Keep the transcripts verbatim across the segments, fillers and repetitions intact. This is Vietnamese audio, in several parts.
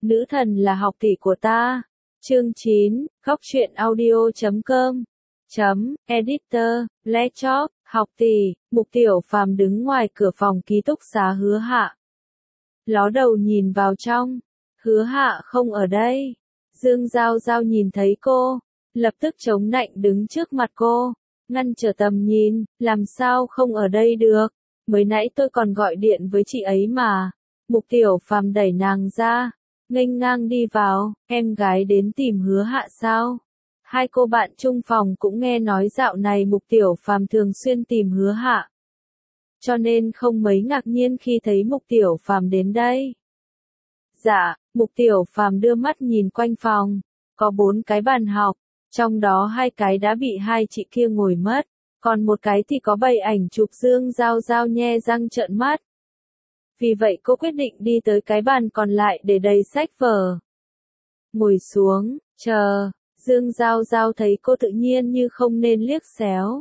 Nữ thần là học tỷ của ta. Chương chín, góc truyện audio chấm com. Chấm, editor, laptop, học tỷ, Mục Tiểu Phàm đứng ngoài cửa phòng ký túc xá Hứa Hạ. Ló đầu nhìn vào trong, Hứa Hạ không ở đây. Dương Giao Giao nhìn thấy cô, lập tức chống nạnh đứng trước mặt cô, ngăn trở tầm nhìn, làm sao không ở đây được, mới nãy tôi còn gọi điện với chị ấy mà. Mục Tiểu Phàm đẩy nàng ra, nghênh ngang đi vào, em gái đến tìm Hứa Hạ sao? Hai cô bạn chung phòng cũng nghe nói dạo này Mục Tiểu Phàm thường xuyên tìm Hứa Hạ, cho nên không mấy ngạc nhiên khi thấy Mục Tiểu Phàm đến đây. Dạ, Mục Tiểu Phàm đưa mắt nhìn quanh phòng, có bốn cái bàn học, trong đó hai cái đã bị hai chị kia ngồi mất, còn một cái thì có bày ảnh chụp Dương Giao Giao nhe răng trợn mắt. Vì vậy cô quyết định đi tới cái bàn còn lại để đầy sách vở. Ngồi xuống, chờ, Dương Giao Giao thấy cô tự nhiên như không nên liếc xéo.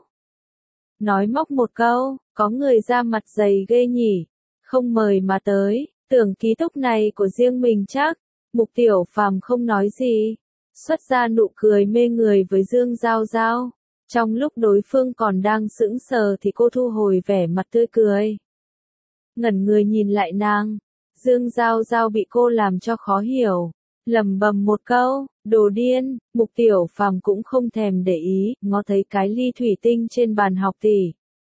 Nói móc một câu, có người ra mặt dày ghê nhỉ, không mời mà tới, tưởng ký túc này của riêng mình chắc. Mục Tiểu Phàm không nói gì, xuất ra nụ cười mê người với Dương Giao Giao. Trong lúc đối phương còn đang sững sờ thì cô thu hồi vẻ mặt tươi cười. Ngẩn người nhìn lại nàng, Dương Giao Giao bị cô làm cho khó hiểu, lẩm bẩm một câu, đồ điên. Mục Tiểu Phàm cũng không thèm để ý, ngó thấy cái ly thủy tinh trên bàn học tỷ.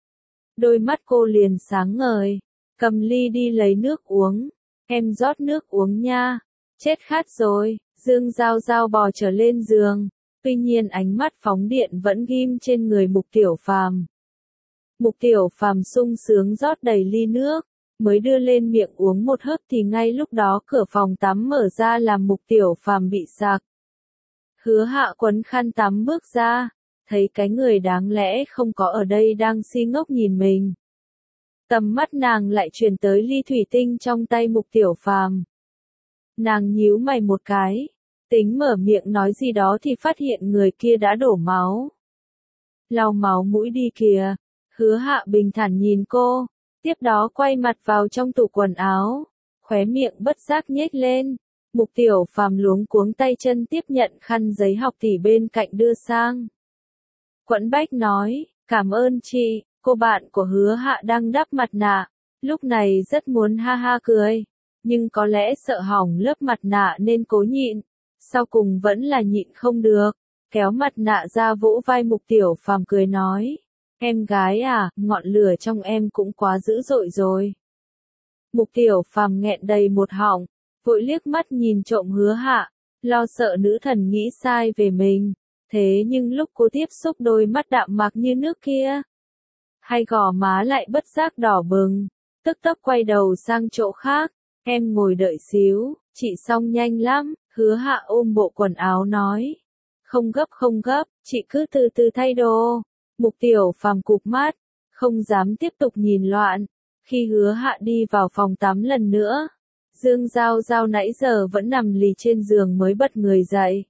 Đôi mắt cô liền sáng ngời, cầm ly đi lấy nước uống, em rót nước uống nha, chết khát rồi. Dương Giao Giao bò trở lên giường, tuy nhiên ánh mắt phóng điện vẫn ghim trên người Mục Tiểu Phàm. Mục Tiểu Phàm sung sướng rót đầy ly nước, mới đưa lên miệng uống một hớp thì ngay lúc đó cửa phòng tắm mở ra làm Mục Tiểu Phàm bị sặc. Hứa Hạ quấn khăn tắm bước ra, thấy cái người đáng lẽ không có ở đây đang si ngốc nhìn mình. Tầm mắt nàng lại chuyển tới ly thủy tinh trong tay Mục Tiểu Phàm. Nàng nhíu mày một cái, tính mở miệng nói gì đó thì phát hiện người kia đã đổ máu. Lau máu mũi đi kìa. Hứa Hạ bình thản nhìn cô, tiếp đó quay mặt vào trong tủ quần áo, khóe miệng bất giác nhếch lên. Mục Tiểu Phàm luống cuống tay chân tiếp nhận khăn giấy học tỷ bên cạnh đưa sang. Quẫn bách nói, cảm ơn chị. Cô bạn của Hứa Hạ đang đắp mặt nạ, lúc này rất muốn ha ha cười, nhưng có lẽ sợ hỏng lớp mặt nạ nên cố nhịn, sau cùng vẫn là nhịn không được, kéo mặt nạ ra vỗ vai Mục Tiểu Phàm cười nói, em gái à, ngọn lửa trong em cũng quá dữ dội rồi. Mục Tiểu Phàm nghẹn đầy một họng, vội liếc mắt nhìn trộm Hứa Hạ, lo sợ nữ thần nghĩ sai về mình, thế nhưng lúc cô tiếp xúc đôi mắt đạm mạc như nước kia, hai gò má lại bất giác đỏ bừng, tức tốc quay đầu sang chỗ khác, em ngồi đợi xíu, chị xong nhanh lắm. Hứa Hạ ôm bộ quần áo nói, không gấp không gấp, chị cứ từ từ thay đồ. Mục Tiểu Phàm cụp mắt, không dám tiếp tục nhìn loạn. Khi Hứa Hạ đi vào phòng tắm lần nữa, Dương Giao Giao nãy giờ vẫn nằm lì trên giường mới bật người dậy.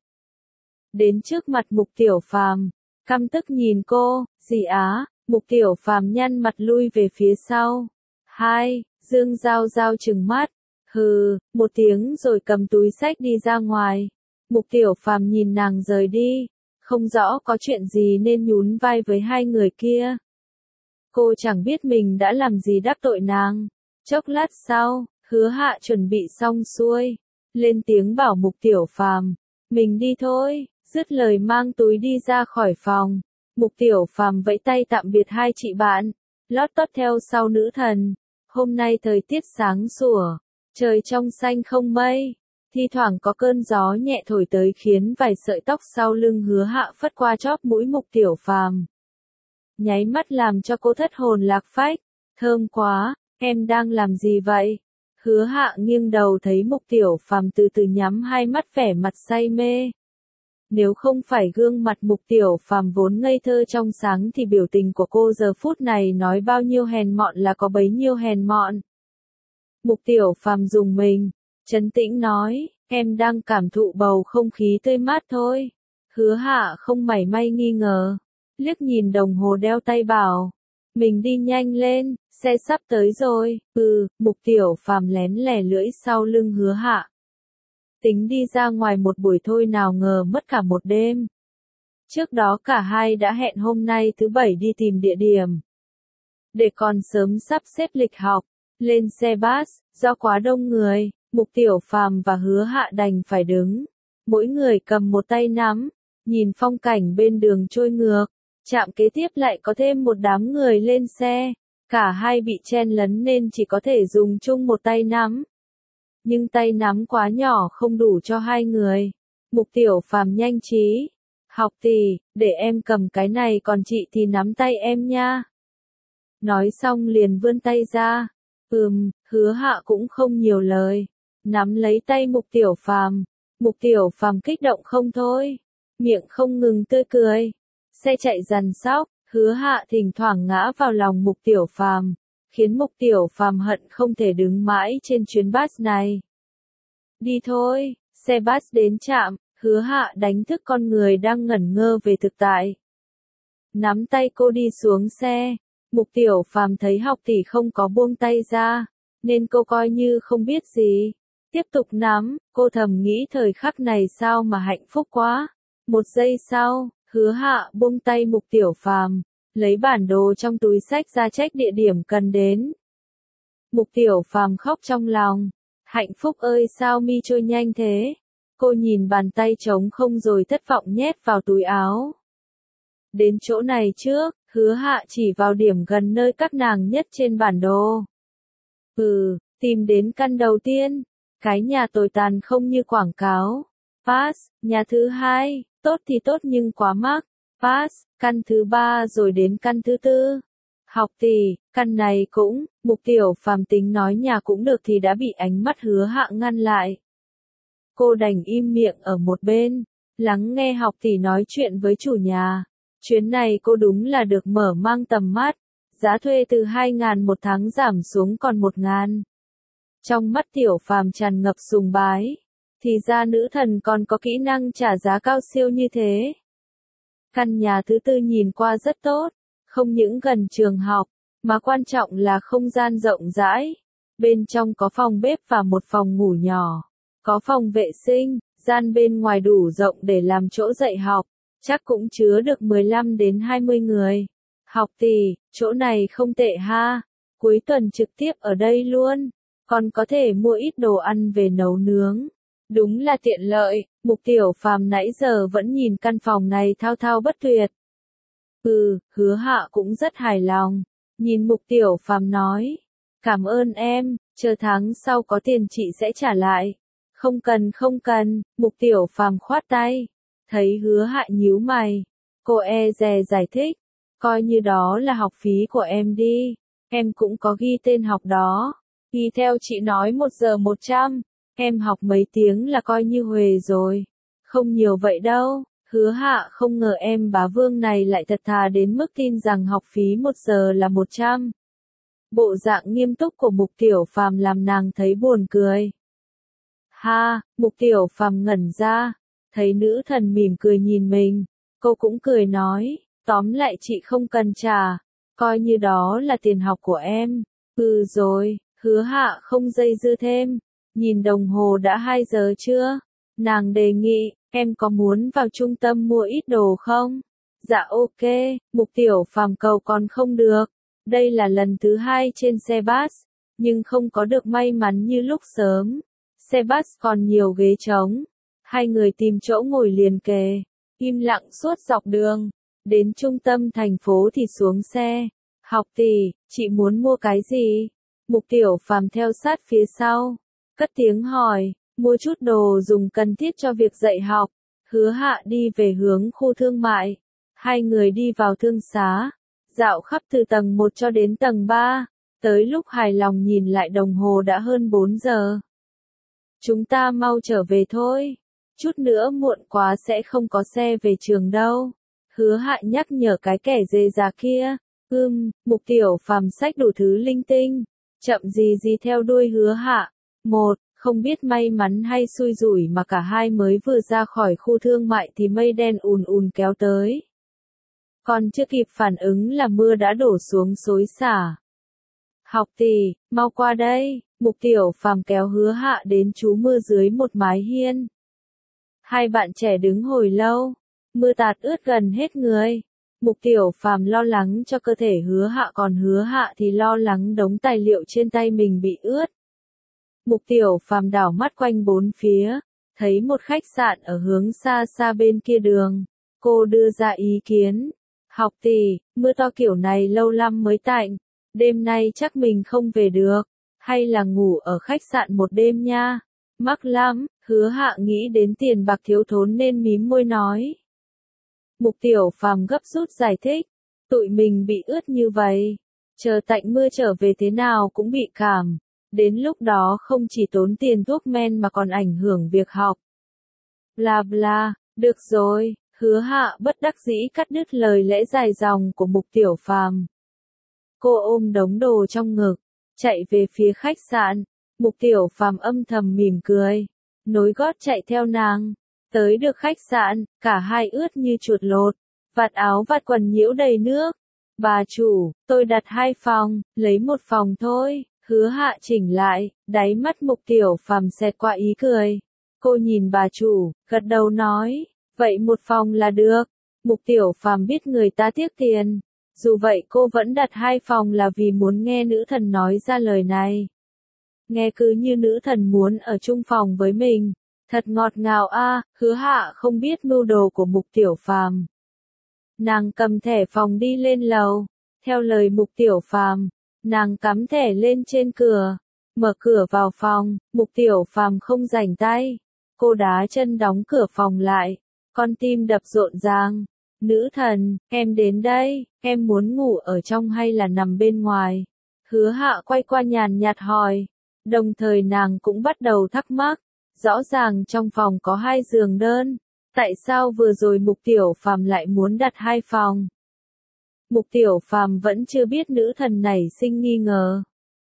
Đến trước mặt Mục Tiểu Phàm, căm tức nhìn cô, gì á? Mục Tiểu Phàm nhăn mặt lui về phía sau. Hai, Dương Giao Giao trừng mắt, hừ, một tiếng rồi cầm túi xách đi ra ngoài. Mục Tiểu Phàm nhìn nàng rời đi, không rõ có chuyện gì nên nhún vai với hai người kia. Cô chẳng biết mình đã làm gì đắc tội nàng. Chốc lát sau, Hứa Hạ chuẩn bị xong xuôi, lên tiếng bảo Mục Tiểu Phàm, mình đi thôi, dứt lời mang túi đi ra khỏi phòng. Mục Tiểu Phàm vẫy tay tạm biệt hai chị bạn, lót tót theo sau nữ thần. Hôm nay thời tiết sáng sủa, trời trong xanh không mây, thi thoảng có cơn gió nhẹ thổi tới khiến vài sợi tóc sau lưng Hứa Hạ phất qua chóp mũi Mục Tiểu Phàm. Nháy mắt làm cho cô thất hồn lạc phách, thơm quá, em đang làm gì vậy? Hứa Hạ nghiêng đầu thấy Mục Tiểu Phàm từ từ nhắm hai mắt vẻ mặt say mê. Nếu không phải gương mặt Mục Tiểu Phàm vốn ngây thơ trong sáng thì biểu tình của cô giờ phút này nói bao nhiêu hèn mọn là có bấy nhiêu hèn mọn. Mục Tiểu Phàm dùng mình, trấn tĩnh nói, em đang cảm thụ bầu không khí tươi mát thôi. Hứa Hạ không mảy may nghi ngờ, liếc nhìn đồng hồ đeo tay bảo, mình đi nhanh lên, xe sắp tới rồi. Ừ, Mục Tiểu Phàm lén lẻ lưỡi sau lưng Hứa Hạ. tính đi ra ngoài một buổi thôi nào ngờ mất cả một đêm. Trước đó cả hai đã hẹn hôm nay thứ bảy đi tìm địa điểm. Để còn sớm sắp xếp lịch học, lên xe bus, do quá đông người, Mục Tiểu Phàm và Hứa Hạ đành phải đứng. Mỗi người cầm một tay nắm, nhìn phong cảnh bên đường trôi ngược. Trạm kế tiếp lại có thêm một đám người lên xe. Cả hai bị chen lấn nên chỉ có thể dùng chung một tay nắm. Nhưng tay nắm quá nhỏ không đủ cho hai người. Mục Tiểu Phàm nhanh trí. Học tỷ, để em cầm cái này còn chị thì nắm tay em nha. Nói xong liền vươn tay ra. Ừm, Hứa Hạ cũng không nhiều lời. Nắm lấy tay Mục Tiểu Phàm. Mục Tiểu Phàm kích động không thôi. Miệng không ngừng tươi cười. Xe chạy dần sóc, Hứa Hạ thỉnh thoảng ngã vào lòng Mục Tiểu Phàm, khiến Mục Tiểu Phàm hận không thể đứng mãi trên chuyến bus này. Đi thôi, xe bus đến trạm, Hứa Hạ đánh thức con người đang ngẩn ngơ về thực tại. Nắm tay cô đi xuống xe, Mục Tiểu Phàm thấy học tỷ không có buông tay ra, nên cô coi như không biết gì. Tiếp tục nắm, cô thầm nghĩ thời khắc này sao mà hạnh phúc quá. Một giây sau, Hứa Hạ buông tay Mục Tiểu Phàm, lấy bản đồ trong túi xách ra check địa điểm cần đến. Mục Tiểu Phàm khóc trong lòng. Hạnh phúc ơi sao mi trôi nhanh thế. Cô nhìn bàn tay trống không rồi thất vọng nhét vào túi áo. Đến chỗ này trước, Hứa Hạ chỉ vào điểm gần nơi các nàng nhất trên bản đồ. Ừ, tìm đến căn đầu tiên. Cái nhà tồi tàn không như quảng cáo. Pass, nhà thứ hai, tốt thì tốt nhưng quá mắc. Pass, căn thứ ba rồi đến căn thứ tư. Học tỷ, căn này cũng, Mục Tiểu Phàm tính nói nhà cũng được thì đã bị ánh mắt Hứa Hạ ngăn lại. Cô đành im miệng ở một bên, lắng nghe học tỷ nói chuyện với chủ nhà. Chuyến này cô đúng là được mở mang tầm mắt. Giá thuê từ hai ngàn một tháng giảm xuống còn một ngàn. Trong mắt Tiểu Phàm tràn ngập sùng bái. Thì ra nữ thần còn có kỹ năng trả giá cao siêu như thế. Căn nhà thứ tư nhìn qua rất tốt, không những gần trường học, mà quan trọng là không gian rộng rãi. Bên trong có phòng bếp và một phòng ngủ nhỏ, có phòng vệ sinh, gian bên ngoài đủ rộng để làm chỗ dạy học, chắc cũng chứa được mười lăm đến hai mươi người. Học tỷ, chỗ này không tệ ha, cuối tuần trực tiếp ở đây luôn, còn có thể mua ít đồ ăn về nấu nướng. Đúng là tiện lợi, Mục Tiểu Phàm nãy giờ vẫn nhìn căn phòng này thao thao bất tuyệt. Ừ, Hứa Hạ cũng rất hài lòng, nhìn Mục Tiểu Phàm nói, cảm ơn em, chờ tháng sau có tiền chị sẽ trả lại. Không cần không cần, Mục Tiểu Phàm khoát tay, thấy Hứa Hạ nhíu mày, cô e dè giải thích, coi như đó là học phí của em đi, em cũng có ghi tên học đó, ghi theo chị nói một giờ một trăm. Em học mấy tiếng là coi như huề rồi. Không nhiều vậy đâu. Hứa Hạ không ngờ em bá vương này lại thật thà đến mức tin rằng học phí một giờ là một trăm. Bộ dạng nghiêm túc của Mục Tiểu Phàm làm nàng thấy buồn cười. Ha, Mục Tiểu Phàm ngẩn ra. Thấy nữ thần mỉm cười nhìn mình. Cô cũng cười nói. Tóm lại chị không cần trả. Coi như đó là tiền học của em. Ừ rồi, Hứa Hạ không dây dưa thêm. Nhìn đồng hồ đã hai giờ chưa? Nàng đề nghị, em có muốn vào trung tâm mua ít đồ không? Dạ ok, Mục Tiểu Phàm cầu còn không được. Đây là lần thứ hai trên xe bus, nhưng không có được may mắn như lúc sớm. Xe bus còn nhiều ghế trống. Hai người tìm chỗ ngồi liền kề, im lặng suốt dọc đường. Đến trung tâm thành phố thì xuống xe. Học tỷ, chị muốn mua cái gì? Mục Tiểu Phàm theo sát phía sau. Cất tiếng hỏi, mua chút đồ dùng cần thiết cho việc dạy học. Hứa Hạ đi về hướng khu thương mại. Hai người đi vào thương xá, dạo khắp từ tầng một cho đến tầng ba. Tới lúc hài lòng nhìn lại đồng hồ đã hơn bốn giờ. Chúng ta mau trở về thôi. Chút nữa muộn quá sẽ không có xe về trường đâu. Hứa Hạ nhắc nhở cái kẻ dê già kia. Ừm, Mục Tiểu Phàm xách đủ thứ linh tinh. Chậm gì gì theo đuôi Hứa Hạ. Một, không biết may mắn hay xui rủi mà cả hai mới vừa ra khỏi khu thương mại thì mây đen ùn ùn kéo tới. Còn chưa kịp phản ứng là mưa đã đổ xuống xối xả. Học tỷ, mau qua đây, Mục Tiểu Phàm kéo Hứa Hạ đến trú mưa dưới một mái hiên. Hai bạn trẻ đứng hồi lâu, mưa tạt ướt gần hết người. Mục Tiểu Phàm lo lắng cho cơ thể Hứa Hạ, còn Hứa Hạ thì lo lắng đống tài liệu trên tay mình bị ướt. Mục Tiểu Phàm đảo mắt quanh bốn phía, thấy một khách sạn ở hướng xa xa bên kia đường. Cô đưa ra ý kiến, học tỷ, mưa to kiểu này lâu lắm mới tạnh, đêm nay chắc mình không về được, hay là ngủ ở khách sạn một đêm nha. Mắc lắm, Hứa Hạ nghĩ đến tiền bạc thiếu thốn nên mím môi nói. Mục Tiểu Phàm gấp rút giải thích, tụi mình bị ướt như vậy, chờ tạnh mưa trở về thế nào cũng bị cảm, đến lúc đó không chỉ tốn tiền thuốc men mà còn ảnh hưởng việc học. Bla bla, được rồi, Hứa Hạ bất đắc dĩ cắt đứt lời lẽ dài dòng của Mục Tiểu Phàm. Cô ôm đống đồ trong ngực, chạy về phía khách sạn. Mục Tiểu Phàm âm thầm mỉm cười, nối gót chạy theo nàng. Tới được khách sạn, cả hai ướt như chuột lột, vạt áo vạt quần nhiễu đầy nước. Bà chủ, tôi đặt hai phòng, lấy một phòng thôi. Hứa Hạ chỉnh lại, đáy mắt Mục Tiểu Phàm xẹt qua ý cười. Cô nhìn bà chủ, gật đầu nói, vậy một phòng là được. Mục Tiểu Phàm biết người ta tiếc tiền, dù vậy cô vẫn đặt hai phòng là vì muốn nghe nữ thần nói ra lời này. Nghe cứ như nữ thần muốn ở chung phòng với mình, thật ngọt ngào a. À, Hứa Hạ không biết mưu đồ của Mục Tiểu Phàm. Nàng cầm thẻ phòng đi lên lầu, theo lời Mục Tiểu Phàm, nàng cắm thẻ lên trên cửa, mở cửa vào phòng. Mục Tiểu Phàm không rảnh tay, cô đá chân đóng cửa phòng lại, con tim đập rộn ràng. Nữ thần, em đến đây, em muốn ngủ ở trong hay là nằm bên ngoài? Hứa Hạ quay qua nhàn nhạt hỏi, đồng thời nàng cũng bắt đầu thắc mắc, rõ ràng trong phòng có hai giường đơn, tại sao vừa rồi Mục Tiểu Phàm lại muốn đặt hai phòng? Mục Tiểu Phàm vẫn chưa biết nữ thần này sinh nghi ngờ.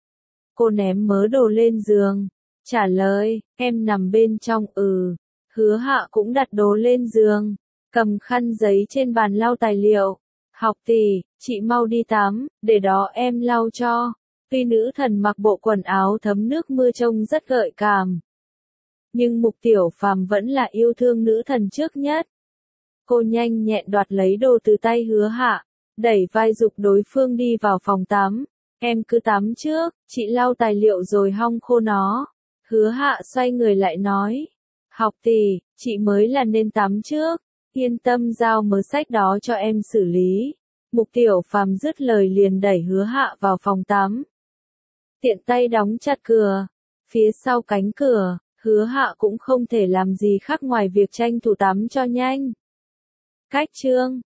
Cô ném mớ đồ lên giường, trả lời, em nằm bên trong. Ừ. Hứa Hạ cũng đặt đồ lên giường, cầm khăn giấy trên bàn lau tài liệu. Học tỷ, chị mau đi tắm, để đó em lau cho. Tuy nữ thần mặc bộ quần áo thấm nước mưa trông rất gợi cảm, nhưng Mục Tiểu Phàm vẫn là yêu thương nữ thần trước nhất. Cô nhanh nhẹn đoạt lấy đồ từ tay Hứa Hạ, đẩy vai giục đối phương đi vào phòng tắm. Em cứ tắm trước, chị lau tài liệu rồi hong khô nó. Hứa Hạ xoay người lại nói, học tỷ, chị mới là nên tắm trước, yên tâm giao mớ sách đó cho em xử lý. Mục Tiểu Phàm dứt lời liền đẩy Hứa Hạ vào phòng tắm, tiện tay đóng chặt cửa. Phía sau cánh cửa, Hứa Hạ cũng không thể làm gì khác ngoài việc tranh thủ tắm cho nhanh. Cách chương